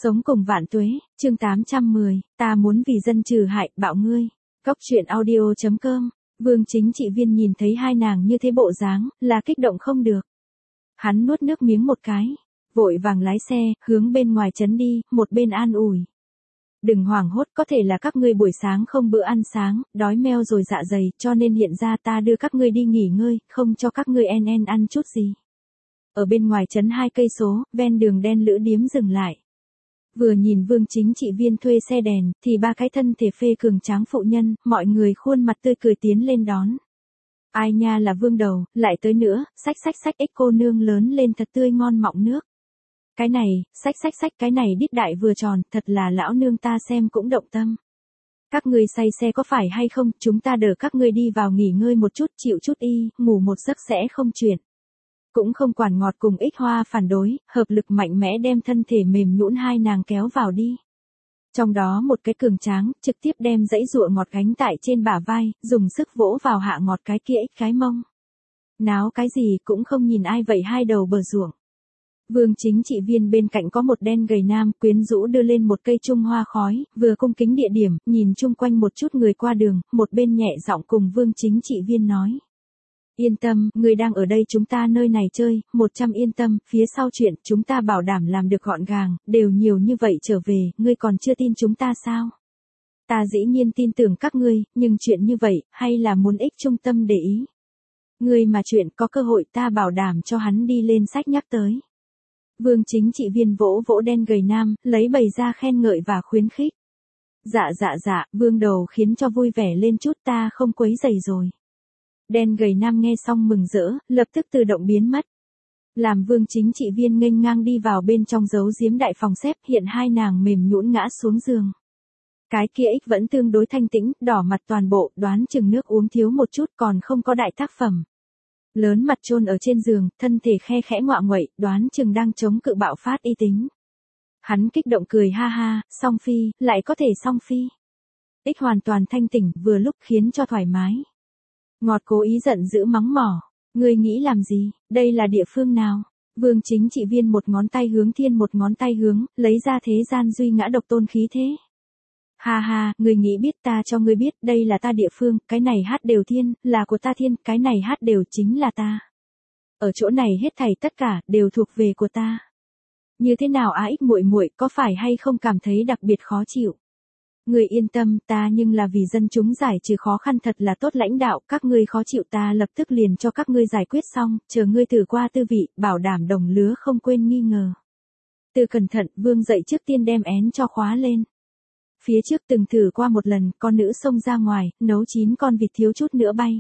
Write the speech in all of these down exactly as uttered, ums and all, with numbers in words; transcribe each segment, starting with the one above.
Sống cùng vạn tuế, chương tám trăm mười, ta muốn vì dân trừ hại, bạo ngươi. Cốc truyện audio chấm com, Vương Chính Trị Viên nhìn thấy hai nàng như thế bộ dáng, là kích động không được. Hắn nuốt nước miếng một cái, vội vàng lái xe, hướng bên ngoài trấn đi, một bên an ủi. Đừng hoảng hốt, có thể là các ngươi buổi sáng không bữa ăn sáng, đói meo rồi dạ dày, cho nên hiện ra ta đưa các ngươi đi nghỉ ngơi, không cho các ngươi en en ăn chút gì. Ở bên ngoài trấn hai cây số, ven đường đen lữ điếm dừng lại. Vừa nhìn Vương Chính Trị Viên thuê xe đèn, thì ba cái thân thể phê cường tráng phụ nhân, mọi người khuôn mặt tươi cười tiến lên đón. Ai nha là Vương Đầu, lại tới nữa, xách xách xách ích cô nương lớn lên thật tươi ngon mọng nước. Cái này, xách xách xách cái này đít đại vừa tròn, thật là lão nương ta xem cũng động tâm. Các ngươi say xe có phải hay không, chúng ta đỡ các ngươi đi vào nghỉ ngơi một chút, chịu chút y, ngủ một giấc sẽ không chuyện. Cũng không quản ngọt cùng ích hoa phản đối, hợp lực mạnh mẽ đem thân thể mềm nhũn hai nàng kéo vào đi. Trong đó một cái cường tráng, trực tiếp đem dãy dụa ngọt gánh tại trên bả vai, dùng sức vỗ vào hạ ngọt cái kia ích cái mông. Náo cái gì cũng không nhìn ai vậy hai đầu bờ ruộng. Vương Chính Trị Viên bên cạnh có một đen gầy nam, quyến rũ đưa lên một cây trung hoa khói, vừa cung kính địa điểm, nhìn chung quanh một chút người qua đường, một bên nhẹ giọng cùng Vương Chính Trị Viên nói. Yên tâm, người đang ở đây chúng ta nơi này chơi, một trăm yên tâm, phía sau chuyện chúng ta bảo đảm làm được gọn gàng, đều nhiều như vậy trở về, ngươi còn chưa tin chúng ta sao? Ta dĩ nhiên tin tưởng các ngươi, nhưng chuyện như vậy, hay là muốn ích trung tâm để ý? Ngươi mà chuyện có cơ hội ta bảo đảm cho hắn đi lên sách nhắc tới. Vương Chính Trị Viên vỗ vỗ đen gầy nam, lấy bày ra khen ngợi và khuyến khích. Dạ dạ dạ, Vương Đầu khiến cho vui vẻ lên chút ta không quấy rầy rồi. Đen gầy nam nghe xong mừng rỡ, lập tức tự động biến mất. Làm Vương Chính Trị Viên nghênh ngang đi vào bên trong giấu giếm đại phòng xếp, hiện hai nàng mềm nhũn ngã xuống giường. Cái kia ích vẫn tương đối thanh tĩnh, đỏ mặt toàn bộ, đoán chừng nước uống thiếu một chút còn không có đại tác phẩm. Lớn mặt chôn ở trên giường, thân thể khe khẽ ngoạ nguậy, đoán chừng đang chống cự bạo phát y tính. Hắn kích động cười ha ha, song phi, lại có thể song phi. Ích hoàn toàn thanh tỉnh, vừa lúc khiến cho thoải mái. Ngọt cố ý giận dữ mắng mỏ, ngươi nghĩ làm gì, đây là địa phương nào? Vương Chính Trị Viên một ngón tay hướng thiên một ngón tay hướng, lấy ra thế gian duy ngã độc tôn khí thế. Ha ha, ngươi nghĩ biết ta cho ngươi biết, đây là ta địa phương, cái này hát đều thiên, là của ta thiên, cái này hát đều chính là ta. Ở chỗ này hết thảy tất cả, đều thuộc về của ta. Như thế nào á ích muội muội, có phải hay không cảm thấy đặc biệt khó chịu? Người yên tâm, ta nhưng là vì dân chúng giải trừ khó khăn thật là tốt lãnh đạo, các ngươi khó chịu ta lập tức liền cho các ngươi giải quyết xong, chờ ngươi thử qua tư vị, bảo đảm đồng lứa không quên nghi ngờ. Từ cẩn thận, Vương dậy trước tiên đem én cho khóa lên. Phía trước từng thử qua một lần, con nữ xông ra ngoài, nấu chín con vịt thiếu chút nữa bay.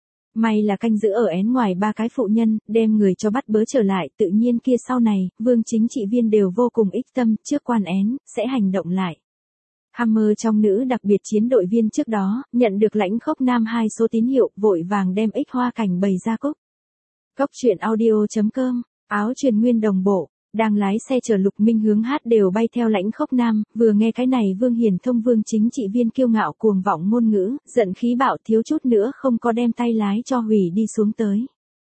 May là canh giữ ở én ngoài ba cái phụ nhân, đem người cho bắt bớ trở lại, tự nhiên kia sau này, Vương Chính Trị Viên đều vô cùng ích tâm, trước quan én, sẽ hành động lại. Hammer trong nữ đặc biệt chiến đội viên trước đó, nhận được lãnh khốc nam hai số tín hiệu, vội vàng đem ích hoa cảnh bày ra cúc. Cốc truyện audio chấm com, áo truyền nguyên đồng bộ, đang lái xe chở Lục Minh hướng hát đều bay theo lãnh khốc nam, vừa nghe cái này Vương Hiển Thông Vương Chính Trị Viên kiêu ngạo cuồng vọng ngôn ngữ, giận khí bạo thiếu chút nữa không có đem tay lái cho hủy đi xuống tới.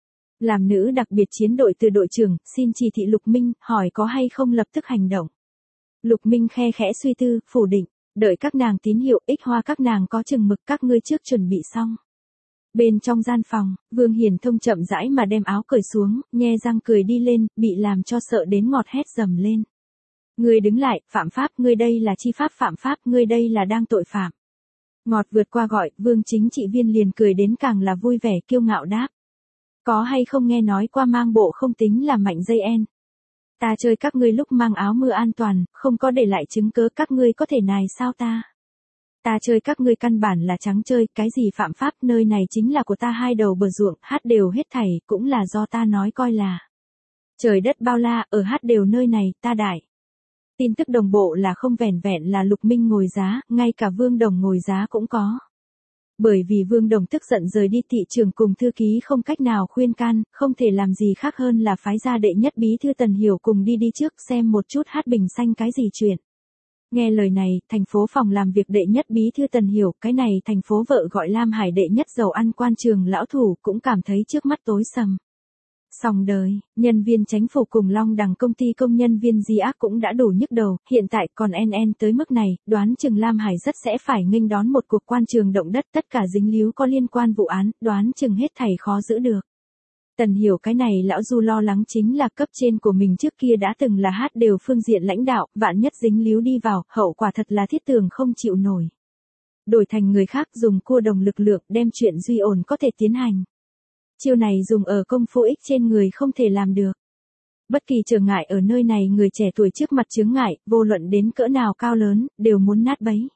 Làm nữ đặc biệt chiến đội từ đội trưởng, xin chỉ thị Lục Minh, hỏi có hay không lập tức hành động. Lục Minh khe khẽ suy tư, phủ định. Đợi các nàng tín hiệu, ích hoa các nàng có chừng mực, các ngươi trước chuẩn bị xong. Bên trong gian phòng, Vương Hiển Thông chậm rãi mà đem áo cởi xuống, nhe răng cười đi lên, bị làm cho sợ đến ngọt hét dầm lên. Ngươi đứng lại, phạm pháp, ngươi đây là chi pháp phạm pháp, ngươi đây là đang tội phạm. Ngọt vượt qua gọi, Vương Chính Trị Viên liền cười đến càng là vui vẻ kiêu ngạo đáp. Có hay không nghe nói qua mang bộ không tính là mạnh dây en. Ta chơi các ngươi lúc mang áo mưa an toàn, không có để lại chứng cớ các ngươi có thể nài sao ta. Ta chơi các ngươi căn bản là trắng chơi, cái gì phạm pháp, nơi này chính là của ta hai đầu bờ ruộng, hát đều hết thảy, cũng là do ta nói coi là. Trời đất bao la, ở hát đều nơi này, ta đại. Tin tức đồng bộ là không vẻn vẹn là Lục Minh ngồi giá, ngay cả Vương Đồng ngồi giá cũng có. Bởi vì Vương Đồng tức giận rời đi thị trường cùng thư ký không cách nào khuyên can, không thể làm gì khác hơn là phái ra đệ nhất bí thư Tần Hiểu cùng đi đi trước xem một chút hát bình xanh cái gì chuyện. Nghe lời này, thành phố phòng làm việc đệ nhất bí thư Tần Hiểu, cái này thành phố vợ gọi Lam Hải đệ nhất giàu ăn quan trường lão thủ cũng cảm thấy trước mắt tối sầm. Xong đời, nhân viên chính phủ cùng Long Đằng công ty công nhân viên di ác cũng đã đủ nhức đầu, hiện tại còn en en tới mức này, đoán chừng Lam Hải rất sẽ phải nghênh đón một cuộc quan trường động đất, tất cả dính líu có liên quan vụ án, đoán chừng hết thảy khó giữ được. Tần hiểu cái này lão Du lo lắng chính là cấp trên của mình trước kia đã từng là hát đều phương diện lãnh đạo, vạn nhất dính líu đi vào, hậu quả thật là thiết tường không chịu nổi. Đổi thành người khác dùng cua đồng lực lượng đem chuyện duy ổn có thể tiến hành. Chiêu này dùng ở công phu ích trên người không thể làm được. Bất kỳ trở ngại ở nơi này người trẻ tuổi trước mặt chướng ngại, vô luận đến cỡ nào cao lớn, đều muốn nát bấy.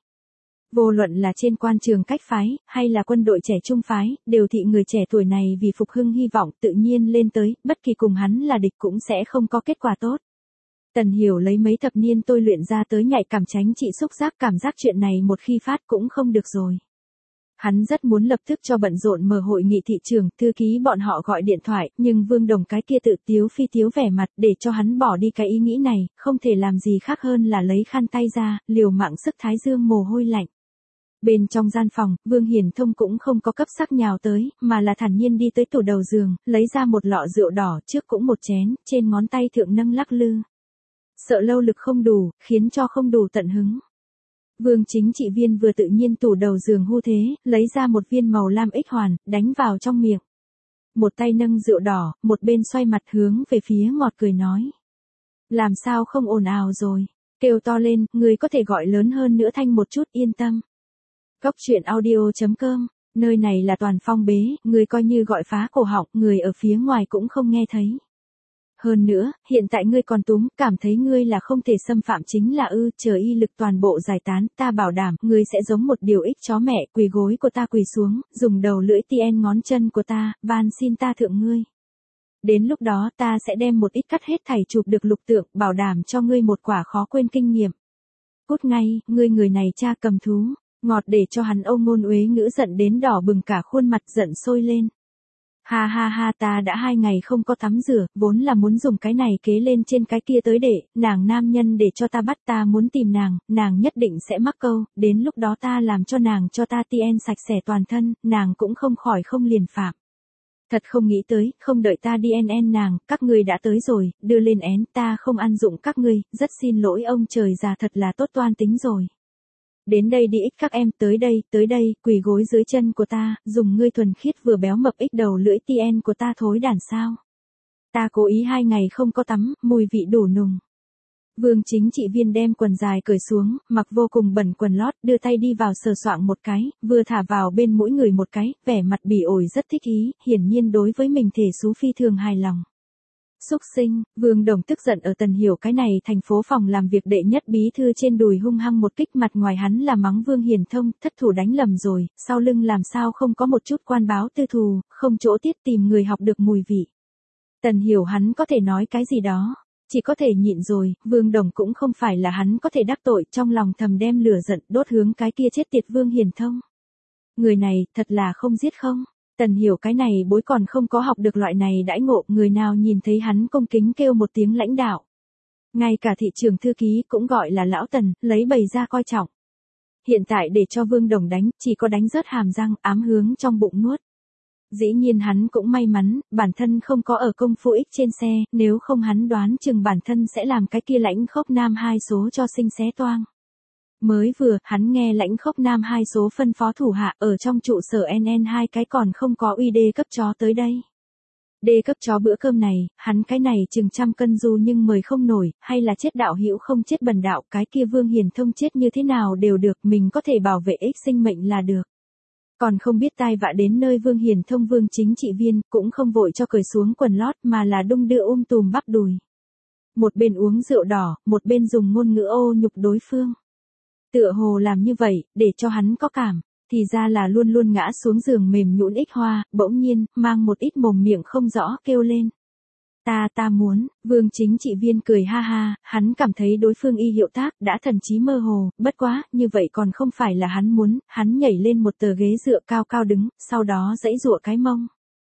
Vô luận là trên quan trường cách phái, hay là quân đội trẻ trung phái, đều thị người trẻ tuổi này vì phục hưng hy vọng tự nhiên lên tới, bất kỳ cùng hắn là địch cũng sẽ không có kết quả tốt. Tần Hiểu lấy mấy thập niên tôi luyện ra tới nhạy cảm tránh trị xúc giác cảm giác chuyện này một khi phát cũng không được rồi. Hắn rất muốn lập tức cho bận rộn mở hội nghị thị trường, thư ký bọn họ gọi điện thoại, nhưng Vương Đồng cái kia tự tiếu phi tiếu vẻ mặt để cho hắn bỏ đi cái ý nghĩ này, không thể làm gì khác hơn là lấy khăn tay ra, liều mạng sức thái dương mồ hôi lạnh. Bên trong gian phòng, Vương Hiền Thông cũng không có cấp sắc nhào tới, mà là thản nhiên đi tới tủ đầu giường, lấy ra một lọ rượu đỏ trước cũng một chén, trên ngón tay thượng nâng lắc lư. Sợ lâu lực không đủ, khiến cho không đủ tận hứng. Vương chính trị viên vừa tự nhiên tủ đầu giường hưu thế, lấy ra một viên màu lam ích hoàn, đánh vào trong miệng. Một tay nâng rượu đỏ, một bên xoay mặt hướng về phía ngọt cười nói. Làm sao không ồn ào rồi, kêu to lên, người có thể gọi lớn hơn nữa thanh một chút yên tâm. Góc truyện audio chấm com, nơi này là toàn phong bế, người coi như gọi phá cổ họng, người ở phía ngoài cũng không nghe thấy. Hơn nữa, hiện tại ngươi còn túm, cảm thấy ngươi là không thể xâm phạm chính là ư, chờ y lực toàn bộ giải tán, ta bảo đảm, ngươi sẽ giống một điều ích chó mẹ, quỳ gối của ta quỳ xuống, dùng đầu lưỡi tien ngón chân của ta, van xin ta thượng ngươi. Đến lúc đó ta sẽ đem một ít cắt hết thảy chụp được lục tượng, bảo đảm cho ngươi một quả khó quên kinh nghiệm. Cút ngay, ngươi người này cha cầm thú, ngọt để cho hắn Âu ngôn uế ngữ giận đến đỏ bừng cả khuôn mặt giận sôi lên. Ha ha ha ta đã hai ngày không có tắm rửa, vốn là muốn dùng cái này kế lên trên cái kia tới để, nàng nam nhân để cho ta bắt ta muốn tìm nàng, nàng nhất định sẽ mắc câu, đến lúc đó ta làm cho nàng cho ta tien sạch sẽ toàn thân, nàng cũng không khỏi không liền phạm. Thật không nghĩ tới, không đợi ta đi en en nàng, các ngươi đã tới rồi, đưa lên én, ta không ăn dụng các ngươi, rất xin lỗi ông trời già thật là tốt toan tính rồi. Đến đây đi ích các em, tới đây, tới đây, quỳ gối dưới chân của ta, dùng ngươi thuần khiết vừa béo mập ích đầu lưỡi tien của ta thối đàn sao. Ta cố ý hai ngày không có tắm, mùi vị đủ nùng. Vương chính trị viên đem quần dài cởi xuống, mặc vô cùng bẩn quần lót, đưa tay đi vào sờ soạng một cái, vừa thả vào bên mũi người một cái, vẻ mặt bỉ ổi rất thích ý, hiển nhiên đối với mình thể xú phi thường hài lòng. Xúc sinh, Vương Đồng tức giận ở Tần Hiểu cái này thành phố phòng làm việc đệ nhất bí thư trên đùi hung hăng một kích, mặt ngoài hắn là mắng Vương Hiền Thông, thất thủ đánh lầm rồi, sau lưng làm sao không có một chút quan báo tư thù, không chỗ tiết tìm người học được mùi vị. Tần Hiểu hắn có thể nói cái gì đó, chỉ có thể nhịn rồi, Vương Đồng cũng không phải là hắn có thể đắc tội, trong lòng thầm đem lửa giận đốt hướng cái kia chết tiệt Vương Hiền Thông. Người này, thật là không giết không? Tần Hiểu cái này bối còn không có học được loại này đãi ngộ, người nào nhìn thấy hắn cung kính kêu một tiếng lãnh đạo. Ngay cả thị trường thư ký cũng gọi là lão Tần, lấy bày ra coi trọng. Hiện tại để cho Vương Đồng đánh, chỉ có đánh rớt hàm răng, ám hướng trong bụng nuốt. Dĩ nhiên hắn cũng may mắn, bản thân không có ở công phu ích trên xe, nếu không hắn đoán chừng bản thân sẽ làm cái kia lãnh khốc nam hai số cho sinh xé toang. Mới vừa, hắn nghe lãnh khốc nam hai số phân phó thủ hạ ở trong trụ sở en en hai cái còn không có uy đê cấp chó tới đây. Đê cấp chó bữa cơm này, hắn cái này chừng trăm cân du nhưng mời không nổi, hay là chết đạo hữu không chết bần đạo, cái kia Vương Hiền Thông chết như thế nào đều được, mình có thể bảo vệ ích sinh mệnh là được. Còn không biết tai vạ đến nơi Vương Hiền Thông Vương chính trị viên, cũng không vội cho cởi xuống quần lót mà là đung đưa um tùm bắp đùi. Một bên uống rượu đỏ, một bên dùng ngôn ngữ ô nhục đối phương. Tựa hồ làm như vậy, để cho hắn có cảm, thì ra là luôn luôn ngã xuống giường mềm nhũn ích hoa, bỗng nhiên, mang một ít mồm miệng không rõ kêu lên. Ta ta muốn, Vương chính trị viên cười ha ha, hắn cảm thấy đối phương y hiệu tác đã thần trí mơ hồ, bất quá, như vậy còn không phải là hắn muốn, hắn nhảy lên một tờ ghế dựa cao cao đứng, sau đó giãy giụa cái mông.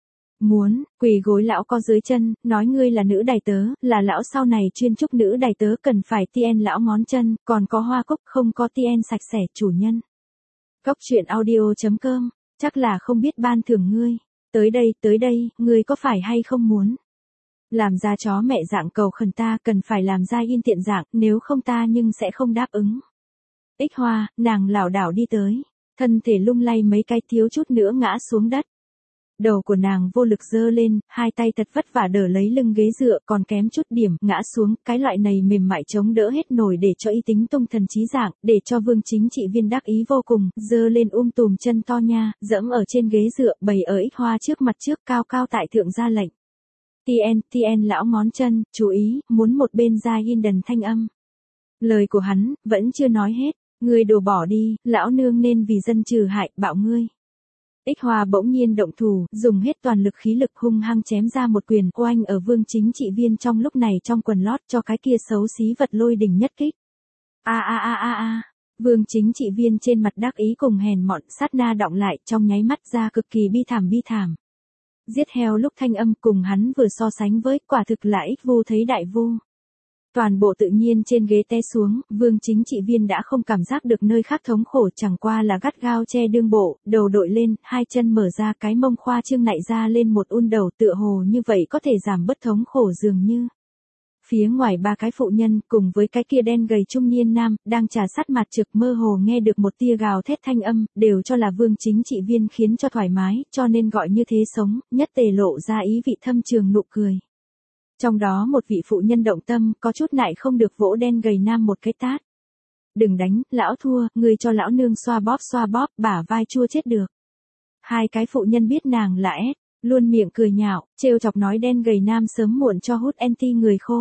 Muốn, quỳ gối lão co dưới chân, nói ngươi là nữ đài tớ, là lão sau này chuyên chúc nữ đài tớ cần phải tien lão ngón chân, còn có hoa cúc không có tien sạch sẽ chủ nhân. Góc truyện audio chấm com, chắc là không biết ban thưởng ngươi. Tới đây, tới đây, ngươi có phải hay không muốn? Làm ra chó mẹ dạng cầu khẩn ta cần phải làm ra yên tiện dạng, nếu không ta nhưng sẽ không đáp ứng. Ích Hoa, nàng lảo đảo đi tới, thân thể lung lay mấy cái thiếu chút nữa ngã xuống đất. Đầu của nàng vô lực giơ lên, hai tay thật vất vả đỡ lấy lưng ghế dựa còn kém chút điểm ngã xuống, cái loại này mềm mại chống đỡ hết nổi để cho y tính tung thần trí dạng, để cho Vương Chính Trị Viên đắc ý vô cùng, giơ lên um tùm chân to nha, dẫm ở trên ghế dựa, bày ở Ích Hoa trước mặt trước cao cao tại thượng ra lệnh. Tien, tien lão ngón chân, chú ý, muốn một bên ra yên đần thanh âm. Lời của hắn, vẫn chưa nói hết, ngươi đồ bỏ đi, lão nương nên vì dân trừ hại, bạo ngươi. Ích Hoa bỗng nhiên động thủ, dùng hết toàn lực khí lực hung hăng chém ra một quyền oanh ở Vương Chính Trị Viên trong lúc này trong quần lót cho cái kia xấu xí vật lôi đỉnh nhất kích. A a a a a. Vương Chính Trị Viên trên mặt đắc ý cùng hèn mọn sát na đọng lại trong nháy mắt ra cực kỳ bi thảm bi thảm. Giết heo lúc thanh âm cùng hắn vừa so sánh với quả thực là ích vu thấy đại vu. Toàn bộ tự nhiên trên ghế té xuống, Vương Chính Trị Viên đã không cảm giác được nơi khác thống khổ chẳng qua là gắt gao che đương bộ, đầu đội lên, hai chân mở ra cái mông khoa trương nại ra lên một un đầu tựa hồ như vậy có thể giảm bớt thống khổ dường như. Phía ngoài ba cái phụ nhân cùng với cái kia đen gầy trung niên nam, đang trà sát mặt trực mơ hồ nghe được một tia gào thét thanh âm, đều cho là Vương Chính Trị Viên khiến cho thoải mái, cho nên gọi như thế sống, nhất tề lộ ra ý vị thâm trường nụ cười. Trong đó một vị phụ nhân động tâm, có chút nại không được vỗ đen gầy nam một cái tát. Đừng đánh, lão thua, người cho lão nương xoa bóp xoa bóp, bả vai chua chết được. Hai cái phụ nhân biết nàng là ép, luôn miệng cười nhạo, trêu chọc nói đen gầy nam sớm muộn cho hút anti người khô.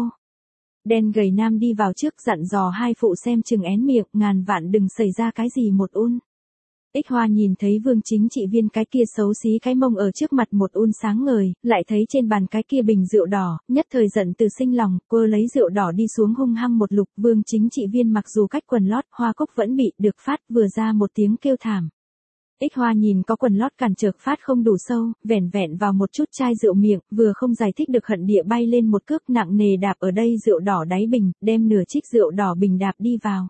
Đen gầy nam đi vào trước dặn dò hai phụ xem chừng én miệng, ngàn vạn đừng xảy ra cái gì một un. Ích Hoa nhìn thấy Vương Chính Trị Viên cái kia xấu xí cái mông ở trước mặt một un sáng ngời, lại thấy trên bàn cái kia bình rượu đỏ, nhất thời giận từ sinh lòng, cô lấy rượu đỏ đi xuống hung hăng một lục. Vương Chính Trị Viên mặc dù cách quần lót, hoa cúc vẫn bị được phát vừa ra một tiếng kêu thảm. Ích Hoa nhìn có quần lót cản trở phát không đủ sâu, vẻn vẹn vào một chút chai rượu miệng, vừa không giải thích được hận địa bay lên một cước nặng nề đạp ở đây rượu đỏ đáy bình, đem nửa chiếc rượu đỏ bình đạp đi vào.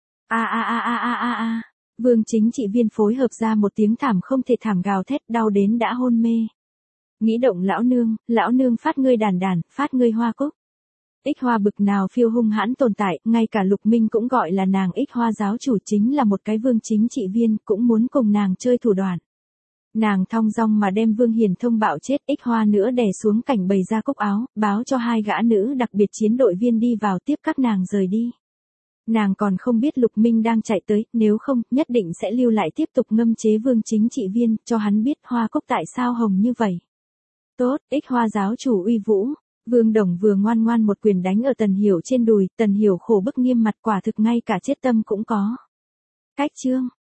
A a a a a a a. Vương Chính Trị Viên phối hợp ra một tiếng thảm không thể thảm gào thét đau đến đã hôn mê. Nghĩ động lão nương, lão nương phát ngươi đàn đàn, phát ngươi hoa cúc. Ích Hoa bực nào phiêu hung hãn tồn tại, ngay cả Lục Minh cũng gọi là nàng Ích Hoa giáo chủ chính là một cái Vương Chính Trị Viên, cũng muốn cùng nàng chơi thủ đoạn. Nàng thong dong mà đem Vương Hiền thông bạo chết, Ích Hoa nữa đè xuống cảnh bày ra cúc áo, báo cho hai gã nữ đặc biệt chiến đội viên đi vào tiếp các nàng rời đi. Nàng còn không biết Lục Minh đang chạy tới, nếu không, nhất định sẽ lưu lại tiếp tục ngâm chế Vương Chính Trị Viên, cho hắn biết hoa cúc tại sao hồng như vậy. Tốt, Ích Hoa giáo chủ uy vũ. Vương Đồng vừa ngoan ngoan một quyền đánh ở Tần Hiểu trên đùi, Tần Hiểu khổ bức nghiêm mặt quả thực ngay cả chết tâm cũng có. Cách chương.